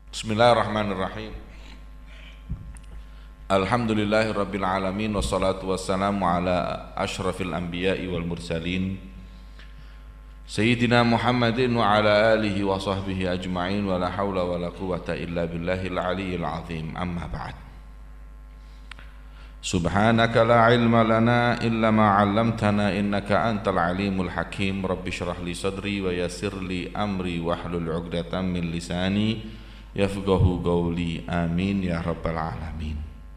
Bismillahirrahmanirrahim. Alhamdulillahirabbil alamin wassalatu wassalamu ala asyrafil anbiya'i wal mursalin Sayyidina Muhammadin wa ala alihi wa sahbihi ajma'in wa la hawla wa la quwwata illa billahil aliyyil azim. Amma ba'd. Subhanaka la ilma lana illa ma 'allamtana innaka antal alimul hakim. Rabbi shrah li sadri wa yassir li amri wahlul 'uqdatam min lisani yafqahu qawli. Amin ya rabbal alamin.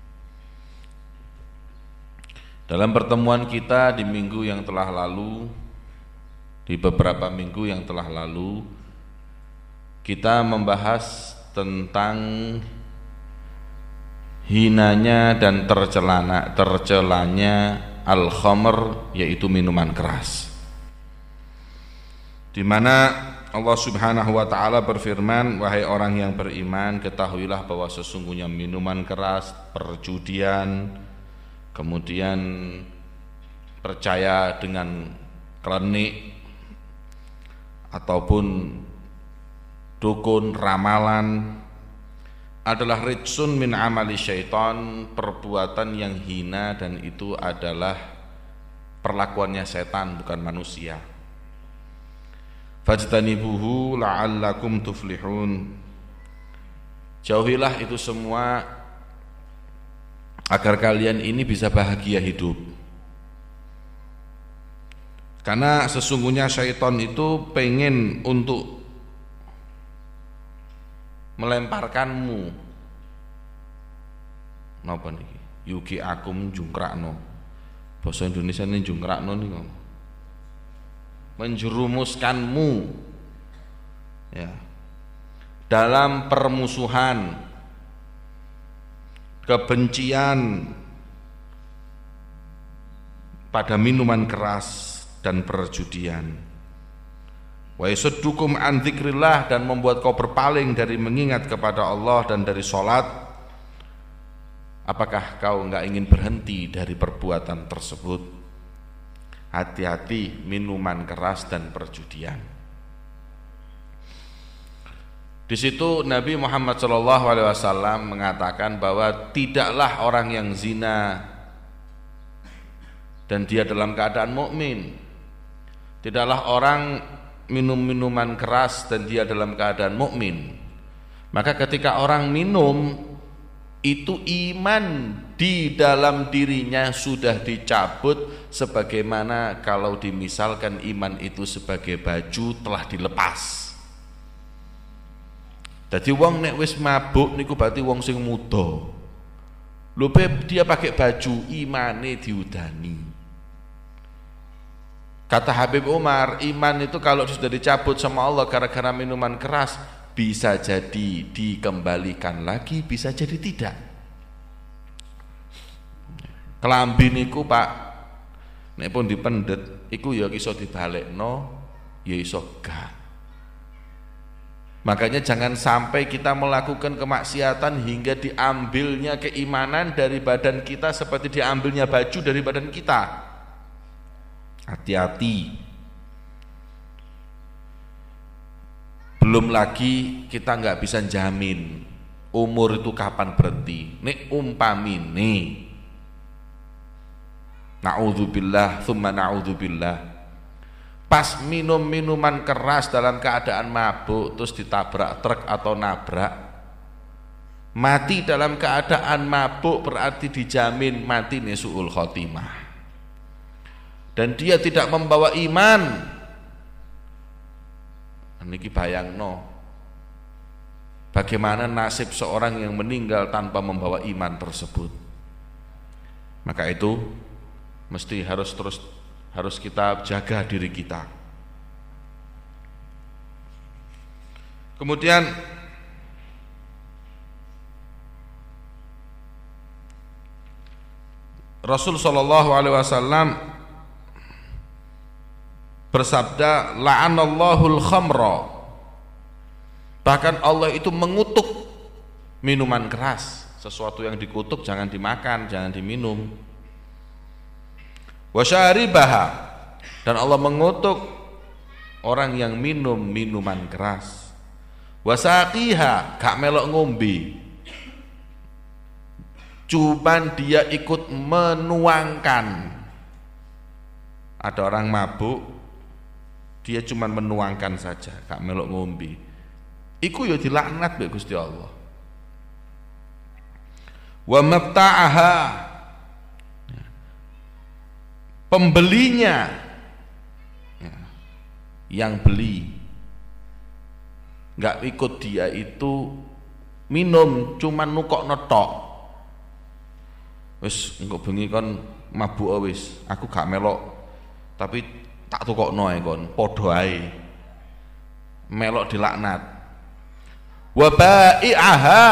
Dalam pertemuan kita di minggu yang telah lalu, di beberapa minggu yang telah lalu, kita membahas tentang hinanya dan tercelanya al-khamr, yaitu minuman keras, di mana Allah Subhanahu wa taala berfirman, wahai orang yang beriman, ketahuilah bahwa sesungguhnya minuman keras, perjudian, kemudian percaya dengan klenik ataupun dukun, ramalan, adalah rijsun min amali syaitan, perbuatan yang hina, dan itu adalah perlakuannya setan, bukan manusia. Fajtanibuhu la'allakum tuflihun. Jauhilah itu semua agar kalian ini bisa bahagia hidup. Karena sesungguhnya syaitan itu pengen untuk melemparkanmu napa niki? Yuki akum jungkrakno. Bahasa Indonesia ini jungkrakno niku. Menjerumuskanmu ya dalam permusuhan, kebencian pada minuman keras dan perjudian. Wa yasuddukum an dzikrillah, dan membuat kau berpaling dari mengingat kepada Allah dan dari salat. Apakah kau enggak ingin berhenti dari perbuatan tersebut? Hati-hati minuman keras dan perjudian. Di situ Nabi Muhammad SAW mengatakan bahwa tidaklah orang yang zina dan dia dalam keadaan mukmin, tidaklah orang minum minuman keras dan dia dalam keadaan mukmin. Maka ketika orang minum, itu iman di dalam dirinya sudah dicabut, sebagaimana kalau dimisalkan iman itu sebagai baju telah dilepas. Jadi wong nek wis mabuk niku berarti wong sing muda. Lho dia pakai baju, imane diudani. Kata Habib Umar, iman itu kalau sudah dicabut sama Allah gara-gara minuman keras, bisa jadi dikembalikan lagi, bisa jadi tidak. Kelambi niku Pak, nek pun dipendet, iku ya iso dibalekno, ya iso gak. Makanya jangan sampai kita melakukan kemaksiatan hingga diambilnya keimanan dari badan kita seperti diambilnya baju dari badan kita. Hati-hati. Belum lagi kita nggak bisa jamin umur itu kapan berhenti. Nek umpamine, na'udzubillah tsumma na'udzubillah, pas minum minuman keras dalam keadaan mabuk terus ditabrak truk atau nabrak, mati dalam keadaan mabuk berarti dijamin mati su'ul khotimah, dan dia tidak membawa iman. Niki bayangno bagaimana nasib seorang yang meninggal tanpa membawa iman tersebut. Maka itu mesti harus kita jaga diri kita. Kemudian Rasul sallallahu alaihi wasallam bersabda, la'anallahul khamra. Bahkan Allah itu mengutuk minuman keras. Sesuatu yang dikutuk jangan dimakan, jangan diminum. Wa syaribaha, dan Allah mengutuk orang yang minum minuman keras. Wasaqiha, gak melok ngombe. Cuman dia ikut menuangkan. Ada orang mabuk, dia cuman menuangkan saja, gak melok ngombe. Iku ya dilaknat mbek Gusti Allah. Wa mabta'aha, pembelinya, yang beli nggak ikut dia itu minum, cuman nukok netok. Wis engko bengi kon mabuk wis, aku gak melok, tapi tak tukokno ae kon, padha ae. Melok dilaknat. Wa bai'aha,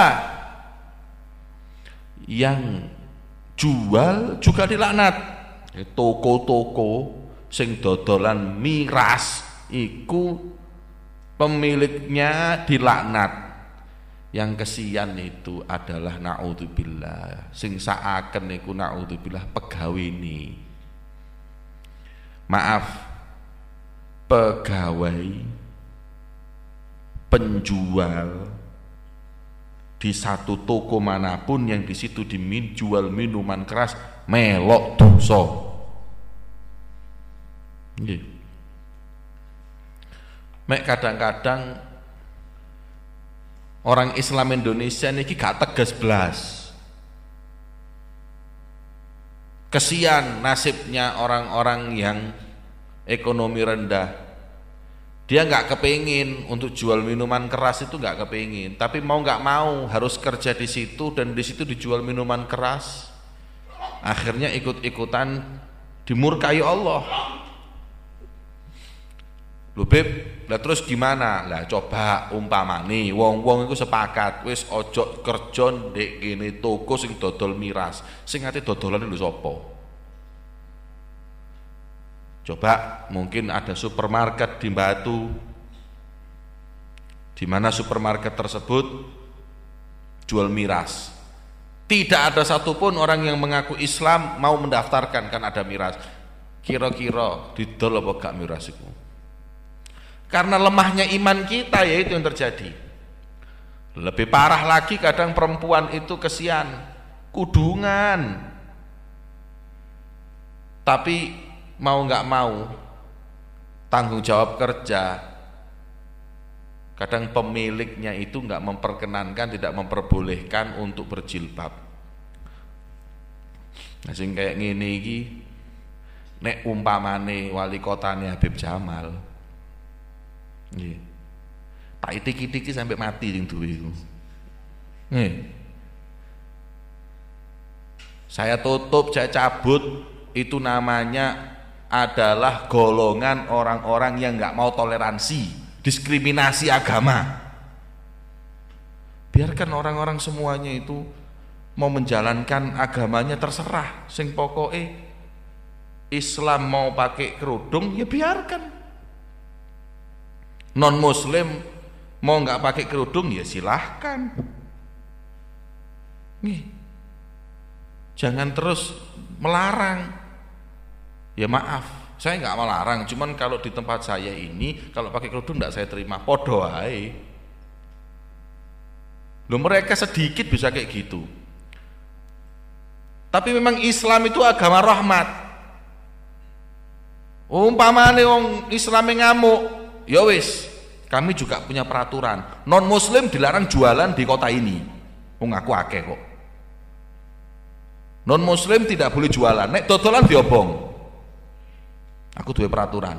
yang jual juga dilaknat. Toko-toko sing dodolan miras iku pemiliknya dilaknat. Yang kesian itu adalah naudzubillah, sing saaken niku naudzubillah pegawene. Maaf, pegawai penjual di satu toko manapun yang di situ dijual minuman keras melok dosa. Nggih. Mek kadang-kadang orang Islam Indonesia niki gak tegas blas. Kesian nasibnya orang-orang yang ekonomi rendah. Dia nggak kepingin untuk jual minuman keras, itu nggak kepingin, tapi mau nggak mau harus kerja di situ, dan di situ dijual minuman keras. Akhirnya ikut-ikutan dimurkai Allah. Lho Beb, lah terus gimana? Lah coba umpamane wong-wong iku sepakat wis ojo kerja ndek kene toko sing dodol miras. Sing ate dodolane lho sapa? Coba mungkin ada supermarket di Batu, di mana supermarket tersebut jual miras. Tidak ada satupun orang yang mengaku Islam mau mendaftarkan kan ada miras. Kira-kira didol apa gak miras itu? Karena lemahnya iman kita, ya itu yang terjadi. Lebih parah lagi kadang perempuan itu kesian, kudungan, tapi mau nggak mau tanggung jawab kerja, kadang pemiliknya itu nggak memperkenankan, tidak memperbolehkan untuk berjilbab. Nah sing kayak ngene iki nek umpamane wali kotane Habib Jamal, nggih, tak itik-itiki sampai mati sing duwe iku. Nggih. Saya tutup, saya cabut, itu namanya adalah golongan orang-orang yang nggak mau toleransi, diskriminasi agama. Biarkan orang-orang semuanya itu mau menjalankan agamanya, terserah. Sing pokoke Islam mau pakai kerudung ya biarkan. Non Muslim mau nggak pakai kerudung ya silahkan. Nih, jangan terus melarang. Ya maaf, saya nggak melarang, cuman kalau di tempat saya ini kalau pakai kerudung nggak saya terima, podo ae. Loh, mereka sedikit bisa kayak gitu. Tapi memang Islam itu agama rahmat. Umpamane wong Islam ngamuk, ya wis, kami juga punya peraturan. Non Muslim dilarang jualan di kota ini. Wong aku akeh kok. Non Muslim tidak boleh jualan, nek dodolan diobong. Aku duwe peraturan.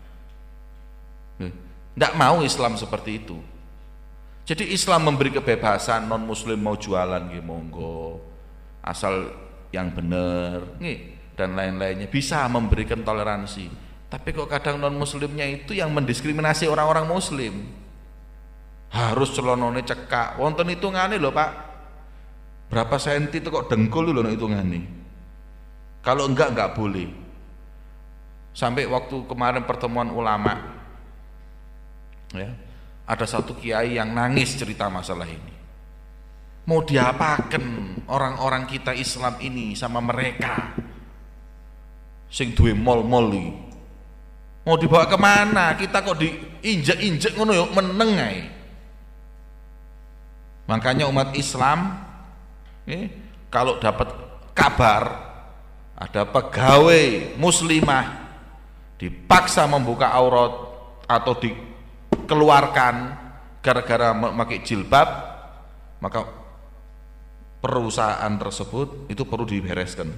Nggak mau Islam seperti itu. Jadi Islam memberi kebebasan, non Muslim mau jualan nggih monggo, asal yang benar, nggih, dan lain-lainnya, bisa memberikan toleransi. Tapi kok kadang non Muslimnya itu yang mendiskriminasi orang-orang Muslim. Harus celonone cekak, wonten hitungane lho Pak. Berapa senti itu kok dengkul lho hitungane. Kalau enggak boleh. Sampai waktu kemarin pertemuan ulama, ya, ada satu kiai yang nangis cerita masalah ini. Mau diapakan orang-orang kita Islam ini sama mereka sing duwe mall-mall iki? Mau dibawa kemana? Kita kok diinjek-injek ngono yo meneng ae. Makanya umat Islam kalau dapat kabar ada pegawai muslimah dipaksa membuka aurat atau dikeluarkan gara-gara memakai jilbab, maka perusahaan tersebut itu perlu dibereskan.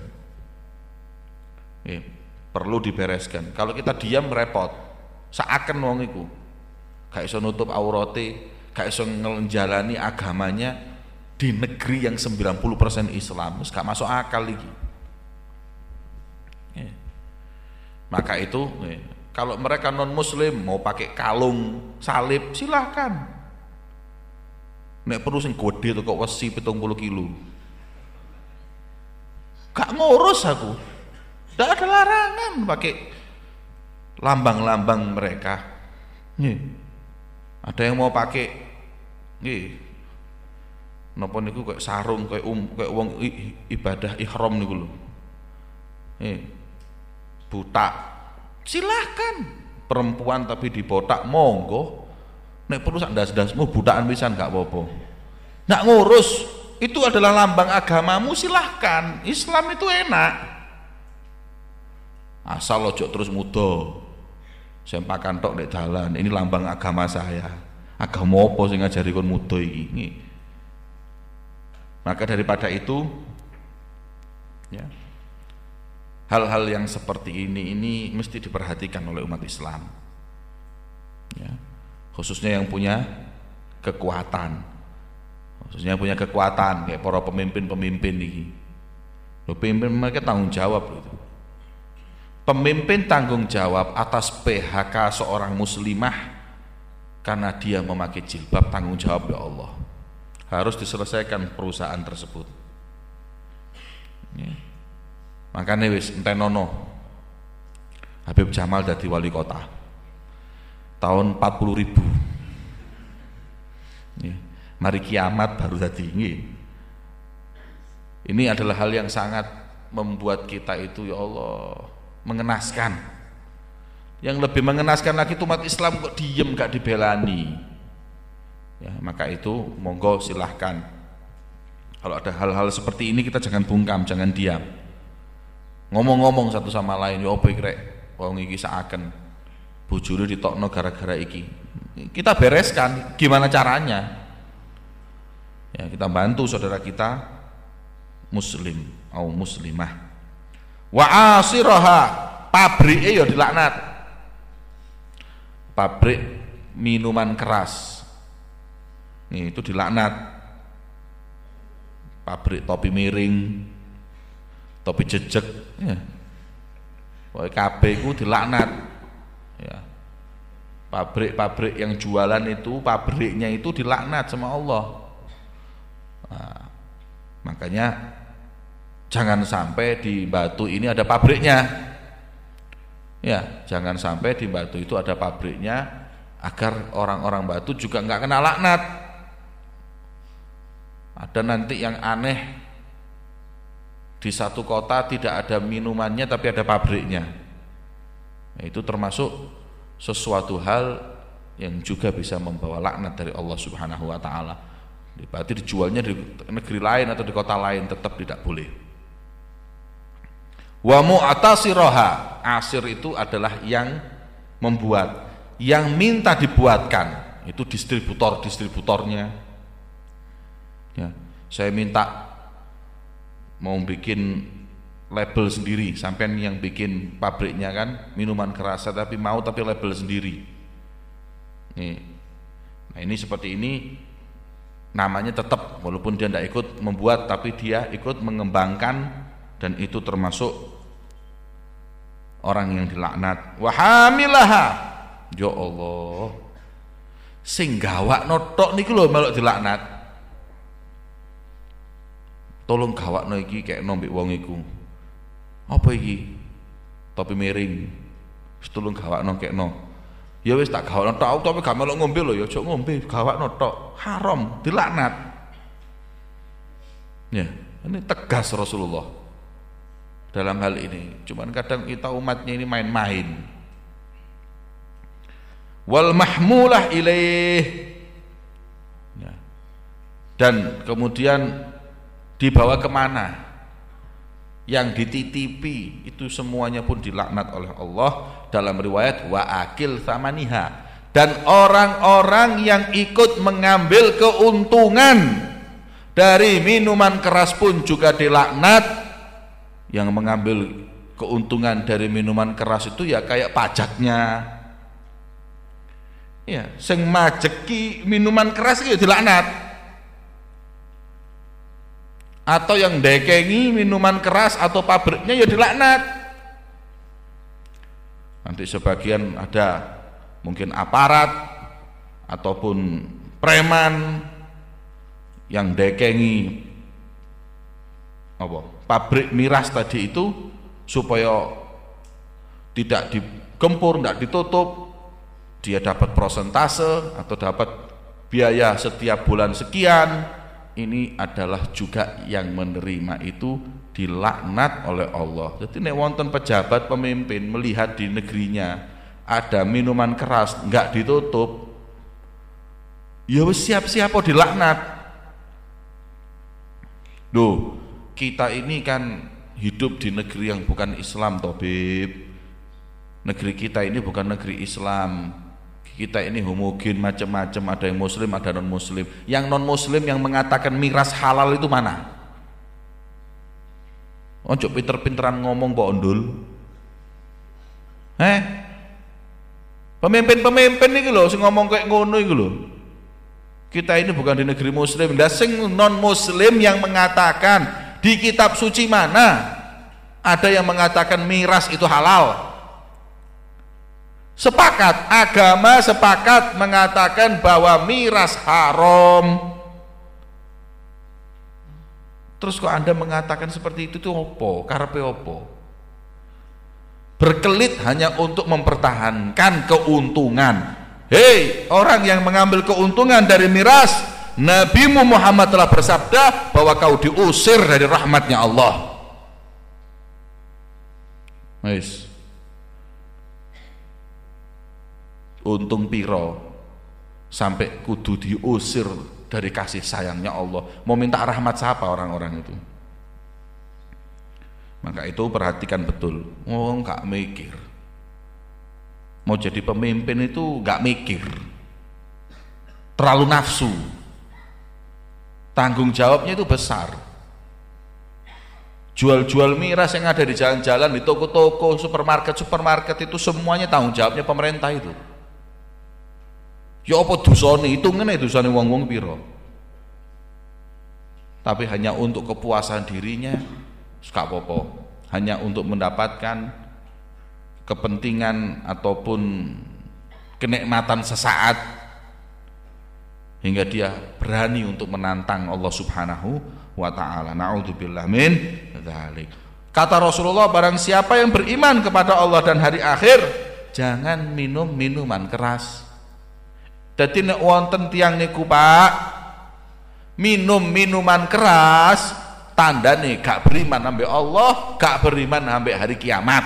Perlu dibereskan. Kalau kita diam repot. Seakan wong iku gak iso nutup aurate, gak iso ngejalani agamanya di negeri yang 90% Islam, gak masuk akal lagi. Maka itu kalau mereka non muslim mau pakai kalung salib silahkan. Nek perlu sing gede tuh kok wesi 70 kilo. Gak ngurus aku. Tidak ada larangan pakai lambang-lambang mereka. Ada yang mau pakai napa niku kayak sarung kayak wong ibadah ihram niku lho. Butak. Silahkan. Perempuan tapi dibotak monggo. Nek perlu sak ndas-ndasmu butakan pisan gak apa-apa. Nggak ngurus. Itu adalah lambang agamamu, silahkan. Islam itu enak. Asal ojo terus mudo. Sempakan tok nek dalan. Ini lambang agama saya. Agama apa sing ngajari kon mudo iki? Maka daripada itu ya, hal-hal yang seperti ini mesti diperhatikan oleh umat Islam ya, khususnya yang punya kekuatan kayak para pemimpin ini. Pemimpin mereka tanggung jawab itu. Pemimpin tanggung jawab atas PHK seorang muslimah karena dia memakai jilbab, tanggung jawab ya Allah. Harus diselesaikan perusahaan tersebut. Ya. Makanya wis entenono Habib Jamal dadi wali kota tahun 40.000. Ya. Mari kiamat baru dadi. Ini adalah hal yang sangat membuat kita itu ya Allah mengenaskan. Yang lebih mengenaskan lagi itu umat Islam kok diem gak dibelani. Ya, maka itu monggo silahkan. Kalau ada hal-hal seperti ini kita jangan bungkam, jangan diam. Ngomong-ngomong satu sama lain, ya apa iki rek, wong iki saaken bojone ditokno gara-gara iki. Kita bereskan, gimana caranya? Ya, kita bantu saudara kita muslim atau muslimah. Wa asiraha, pabrike ya dilaknat. Pabrik minuman keras. Nih, itu dilaknat. Pabrik topi miring, topi jejeg, ya. Pokoke kabeh iku dilaknat. Ya. Pabrik-pabrik yang jualan itu, pabriknya itu dilaknat sama Allah. Nah, makanya jangan sampai di Batu ini ada pabriknya. Ya, jangan sampai di Batu itu ada pabriknya agar orang-orang Batu juga nggak kena laknat. Ada nanti yang aneh, di satu kota tidak ada minumannya tapi ada pabriknya. Nah, itu termasuk sesuatu hal yang juga bisa membawa laknat dari Allah Subhanahu wa taala. Berarti dijualnya di negeri lain atau di kota lain tetap tidak boleh. Wa mu'tasiraha, asir itu adalah yang membuat, yang minta dibuatkan, itu distributornya. Ya, saya minta mau bikin label sendiri, sampean yang bikin pabriknya kan minuman keras tapi label sendiri. Nih. Nah, ini seperti ini namanya tetap walaupun dia tidak ikut membuat tapi dia ikut mengembangkan, dan itu termasuk orang yang dilaknat. Wa hamilaha, ya Allah, sing gawakno tok niku lho melok dilaknat. Tolong gawakno iki kayak nombek wong iku. Apa iki? Topi miring. Wis tolong gawakno kekno. Ya wis tak gawakno tok, tapi gak melok ngombe lho, ya aja ngombe, gawakno tok. Haram, dilaknat. Ya, ini tegas Rasulullah dalam hal ini. Cuman kadang kita umatnya ini main-main. Wal mahmulah ilaih. Ya. dan kemudian dibawa kemana, yang dititipi itu semuanya pun dilaknat oleh Allah. Dalam riwayat wa akil thamaniha, dan orang-orang yang ikut mengambil keuntungan dari minuman keras pun juga dilaknat. Yang mengambil keuntungan dari minuman keras itu ya kayak pajaknya, ya, sing majeki minuman keras itu dilaknat, atau yang dekengi minuman keras atau pabriknya ya dilaknat. Nanti sebagian ada mungkin aparat ataupun preman yang dekengi apa pabrik miras tadi itu supaya tidak digempur, tidak ditutup, dia dapat prosentase atau dapat biaya setiap bulan sekian. Ini adalah juga yang menerima itu dilaknat oleh Allah. Jadi nek wonten pejabat pemimpin melihat di negerinya ada minuman keras enggak ditutup, ya wis siap-siap dilaknat. Duh, kita ini kan hidup di negeri yang bukan Islam toh Bib. Negeri kita ini bukan negeri Islam. Kita ini homogen, macam-macam, ada yang muslim, ada non muslim. Yang non muslim yang mengatakan miras halal itu mana? Ojo pinter-pinteran ngomong kok ondul. Pemimpin-pemimpin iki lho sing ngomong kayak ngono iki lho. Kita ini bukan di negeri muslim. Lah sing non muslim yang mengatakan di kitab suci mana ada yang mengatakan miras itu halal? Sepakat, agama sepakat mengatakan bahwa miras haram. Terus kok Anda mengatakan seperti itu opo? Karepe opo? Berkelit hanya untuk mempertahankan keuntungan. Hei, orang yang mengambil keuntungan dari miras, Nabi Muhammad telah bersabda bahwa kau diusir dari rahmatnya Allah. Wis. Untung piro sampai kudu diusir dari kasih sayangnya Allah. Mau minta rahmat siapa orang-orang itu? Maka itu perhatikan betul. Nggak mikir. Mau jadi pemimpin itu nggak mikir. Terlalu nafsu. Tanggung jawabnya itu besar. Jual-jual miras yang ada di jalan-jalan, di toko-toko, supermarket itu semuanya tanggung jawabnya pemerintah itu. Ya apa dosane, hitungane dosane wong-wong piro. Tapi hanya untuk kepuasan dirinya, gak apa-apa. Hanya untuk mendapatkan kepentingan ataupun kenikmatan sesaat, hingga dia berani untuk menantang Allah Subhanahu wa ta'ala. Na'udzubillah min dzalik. Kata Rasulullah, barang siapa yang beriman kepada Allah dan hari akhir, jangan minum minuman keras. Dadi nek wonten tiyang niku Pak minum minuman keras, tandane gak beriman ambek Allah, gak beriman ambek hari kiamat.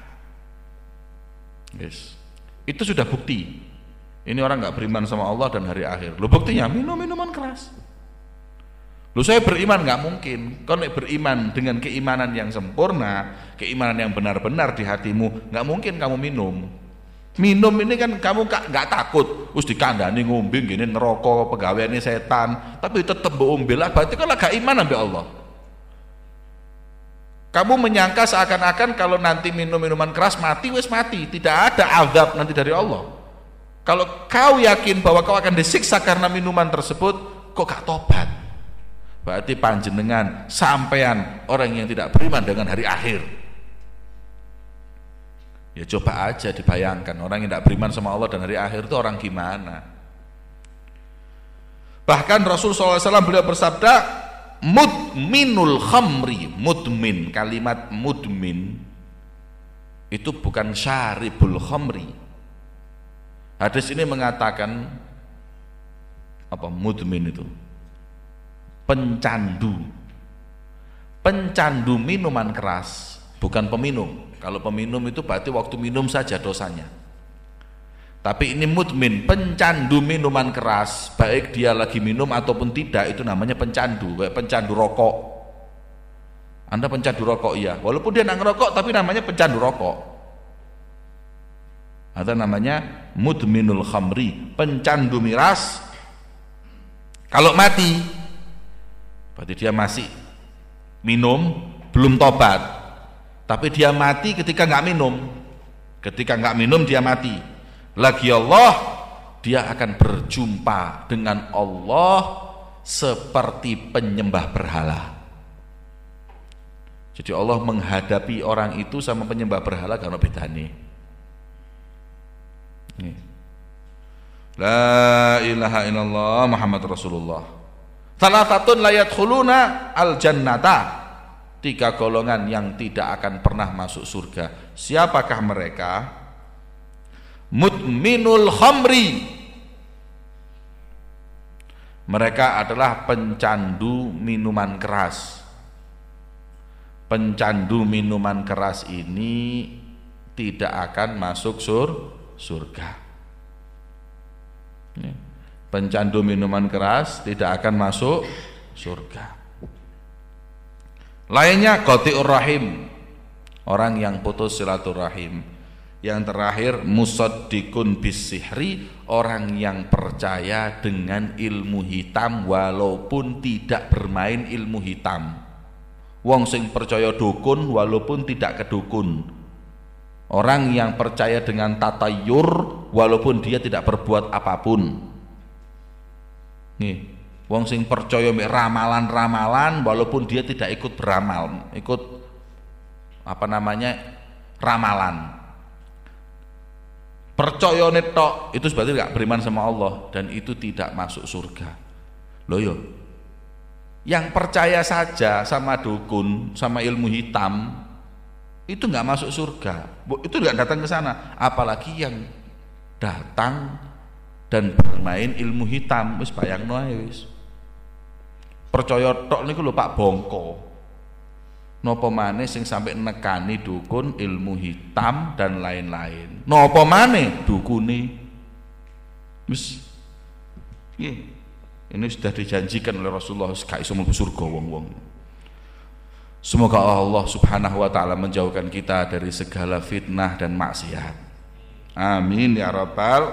Yes. Itu sudah bukti. Ini orang gak beriman sama Allah dan hari akhir. Lo buktinya minum minuman keras. Lo saya beriman gak mungkin. Kau nek beriman dengan keimanan yang sempurna, keimanan yang benar-benar di hatimu, gak mungkin kamu minum. Minum ini kan kamu gak takut, us dikandani ngombe gini neraka pegawaiane setan, tapi tetep ngombe lah, berarti kan gak iman ambil Allah. Kamu menyangka seakan-akan kalau nanti minum minuman keras mati, wis mati, tidak ada azab nanti dari Allah. Kalau kau yakin bahwa kau akan disiksa karena minuman tersebut, kok gak tobat? Berarti panjenengan sampean orang yang tidak beriman dengan hari akhir. Ya coba aja dibayangkan orang yang tidak beriman sama Allah dan hari akhir itu orang gimana. Bahkan Rasul SAW beliau bersabda, mudminul khamri, mudmin, kalimat mudmin itu bukan syaribul khamri. Hadis ini mengatakan apa mudmin itu? Pencandu. Pencandu minuman keras, bukan peminum. Kalau peminum itu berarti waktu minum saja dosanya. Tapi ini mudmin, pencandu minuman keras, baik dia lagi minum ataupun tidak, itu namanya pencandu, kayak pencandu rokok. Anda pencandu rokok iya, walaupun dia nggak ngerokok tapi namanya pencandu rokok. Ada namanya mudminul khamri, pencandu miras. Kalau mati, berarti dia masih minum, belum tobat. Tapi dia mati ketika nggak minum. Ketika nggak minum dia mati. Lagi Allah, dia akan berjumpa dengan Allah seperti penyembah berhala. Jadi Allah menghadapi orang itu sama penyembah berhala karena bedanya. La ilaha illallah Muhammad Rasulullah. Salasatun la yadkhuluna al jannata. 3 golongan yang tidak akan pernah masuk surga. Siapakah mereka? Mudminul khamri, mereka adalah pencandu minuman keras. Pencandu minuman keras ini tidak akan masuk surga. Pencandu minuman keras tidak akan masuk surga. Lainnya qati'ur rahim, orang yang putus silaturahim. Yang terakhir musaddiqun bisihri, orang yang percaya dengan ilmu hitam walaupun tidak bermain ilmu hitam. Wong sing percaya dukun walaupun tidak kedukun. Orang yang percaya dengan tatayur walaupun dia tidak berbuat apapun. Nih, wong sing percaya mek ramalan-ramalan walaupun dia tidak ikut beramal, ikut ramalan. Percaya netok itu berarti tidak beriman sama Allah dan itu tidak masuk surga. Loh yo, yang percaya saja sama dukun, sama ilmu hitam itu nggak masuk surga. Itu nggak datang ke sana. Apalagi yang datang dan bermain ilmu hitam, wis bayangno ae wis. Percaya tok niku lho Pak Bongko. Napa maneh sing sampai nekani dukun, ilmu hitam dan lain-lain. Napa maneh dukune wis ini sudah dijanjikan oleh Rasulullah gak iso mlebu surga wong-wong. Semoga Allah Subhanahu wa taala menjauhkan kita dari segala fitnah dan maksiat. Amin ya rabbal.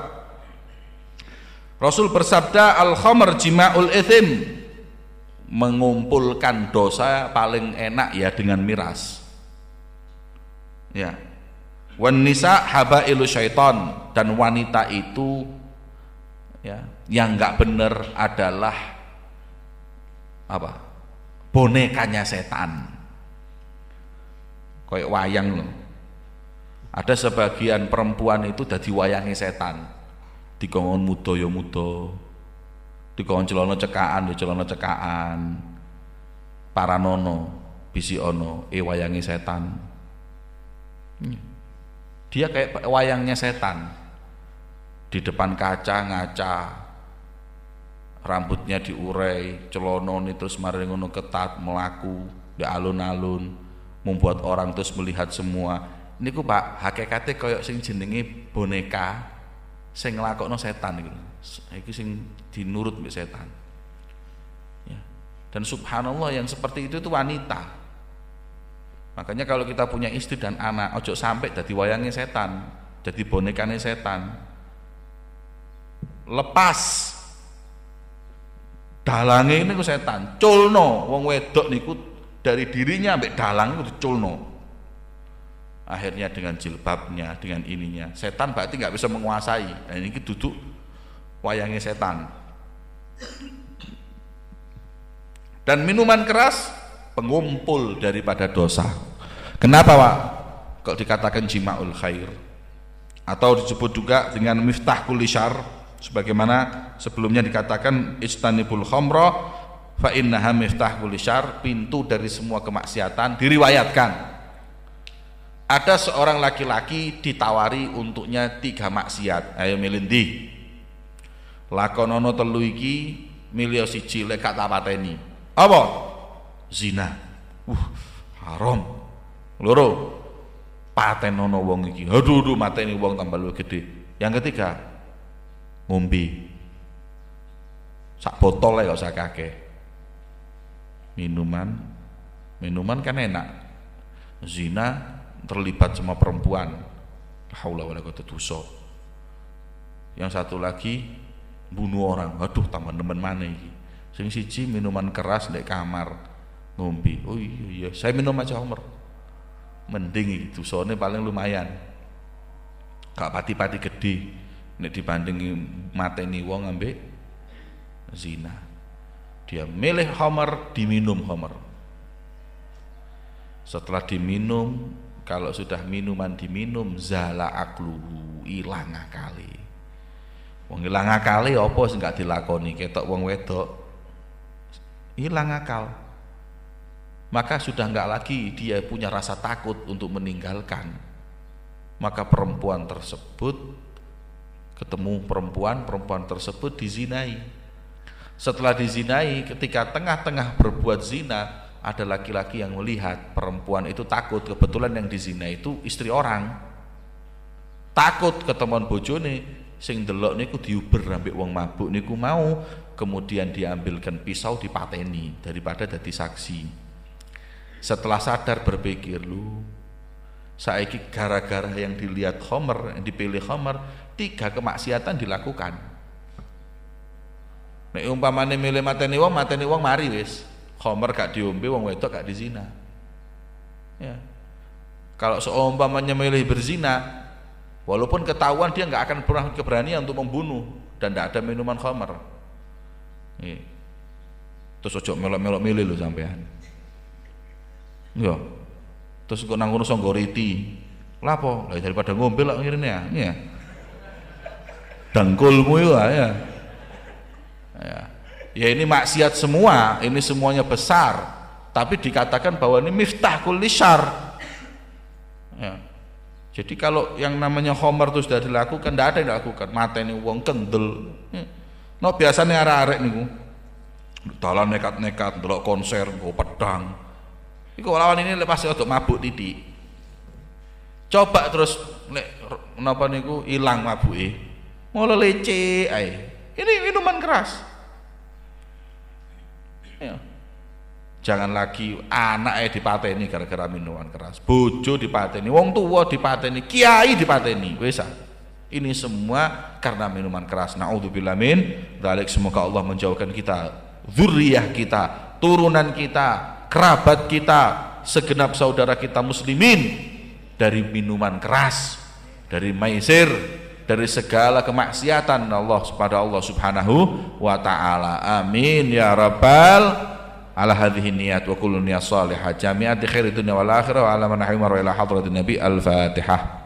Rasul bersabda, al-khamr jima'ul ithim, mengumpulkan dosa paling enak ya dengan miras. Ya. Wan nisa habailu syaiton, dan wanita itu ya yang enggak benar adalah apa? Bonekanya setan. Kayak wayang loh. Ada sebagian perempuan itu dadi wayange setan. Dikongkon muda ya muda, dikongkon celana cekaan ya celana cekaan, paranono bisi ono wayange setan. Dia kayak wayangnya setan, di depan kaca ngaca, rambutnya diurai, celana terus mari ngono ketat melaku di alun-alun, membuat orang terus melihat semua. Niku Pak, hakikate koyok sing jenenge boneka sing nglakokno setan iku. Iki sing dinurut mbek setan. Ya. Dan subhanallah yang seperti itu wanita. Makanya kalau kita punya istri dan anak, ojo sampai dadi wayange setan, jadi bonekane setan. Lepas dalange niku setan, culno wong wedok niku dari dirinya ambek dalang itu diculno. Akhirnya dengan jilbabnya, dengan ininya, setan berarti nggak bisa menguasai. Nah, ini duduk wayangnya setan. Dan minuman keras pengumpul daripada dosa. Kenapa Pak? Kok dikatakan jima'ul khair? Atau disebut juga dengan miftah kulli syarr, sebagaimana sebelumnya dikatakan istanibul khamra fa innaha miftah kulli syarr, pintu dari semua kemaksiatan. Diriwayatkan ada seorang laki-laki ditawari untuknya 3 maksiat. Ayo milih ndi? Lakonono telu iki milih siji lek gak tak pateni. Apa? Zina. Haram. Loro, patenono wong iki. Aduh mateni wong tambah luwih gede. Yang ketiga, ngombe. Sak botol gak usah kakek. Minuman kan enak. Zina terlibat sama perempuan. La haula wala quwwata dosa. Yang satu lagi bunuh orang. Aduh, tambah nemen mana iki. Sing siji minuman keras ndek kamar ngombe. Oh iya, saya minum aja Homer. Mending iki dosane paling lumayan. Gak pati-pati gede nek dibandingi mateni wong ambek zina. Dia milih Homer, diminum Homer. Setelah diminum, kalau sudah minuman diminum, zala akluhu, ilang akali. Wong ilang akali apa sing gak dilakoni, ketok wong wedok hilang akal. Maka sudah enggak lagi dia punya rasa takut untuk meninggalkan. Maka perempuan tersebut ketemu perempuan tersebut dizinai. Setelah dizinai, ketika tengah-tengah berbuat zina, ada laki-laki yang melihat perempuan itu takut. Kebetulan yang dizina itu istri orang. Takut ketemuan bojone, sing delok niku diuber ambek wong mabuk niku mau, kemudian diambilkan pisau dipateni daripada dadi saksi. Setelah sadar berpikir, lu saiki gara-gara yang dilihat Homer, yang dipilih Homer, 3 kemaksiatan dilakukan. Nek umpamane milih mateni wong mari wis. Homer gak diombe, wong wedok gak dizina. Ya. Kalau seumpamanya milih berzina, walaupun ketahuan dia nggak akan pernah keberanian untuk membunuh dan tidak ada minuman Homer. Terus ojo melok-melok milih lho sampean. Yo. Terus kok nang ngono songgoriti. Lha apa? Lah daripada ngombe lak ngirine ya. Iya. Dangkulmu itu ya. Ya ini maksiat semua, ini semuanya besar, tapi dikatakan bahwa ini miftah kulli syarr. Ya. Jadi kalau yang namanya Homer itu sudah dilakukan, tidak ada yang dilakukan. Mateni wong kendel. No biasanya arek-arek niku dalan nekat-nekat ndelok konser nggo pedang. Iku lawan ini lepas untuk mabuk titik. Coba terus nek napa niku ilang mabuke. Ngono lece ae. Ini minuman keras. Ya. Jangan lagi anak dipateni gara-gara minuman keras, bojo dipateni, wong tua dipateni, kiai dipateni, wis. Ini semua karena minuman keras. Naudzubillah min dzalik. Semoga Allah menjauhkan kita, zuriyah kita, turunan kita, kerabat kita, segenap saudara kita muslimin dari minuman keras, dari maisir, dari segala kemaksiatan pada Allah Subhanahu wa taala. Amin ya rabbal ala hadhihi niyat wa kullu niyat salihah jami'at khairi dunya wal akhirah wa ala man himar wa ila hadratin nabi. Al-Fatihah.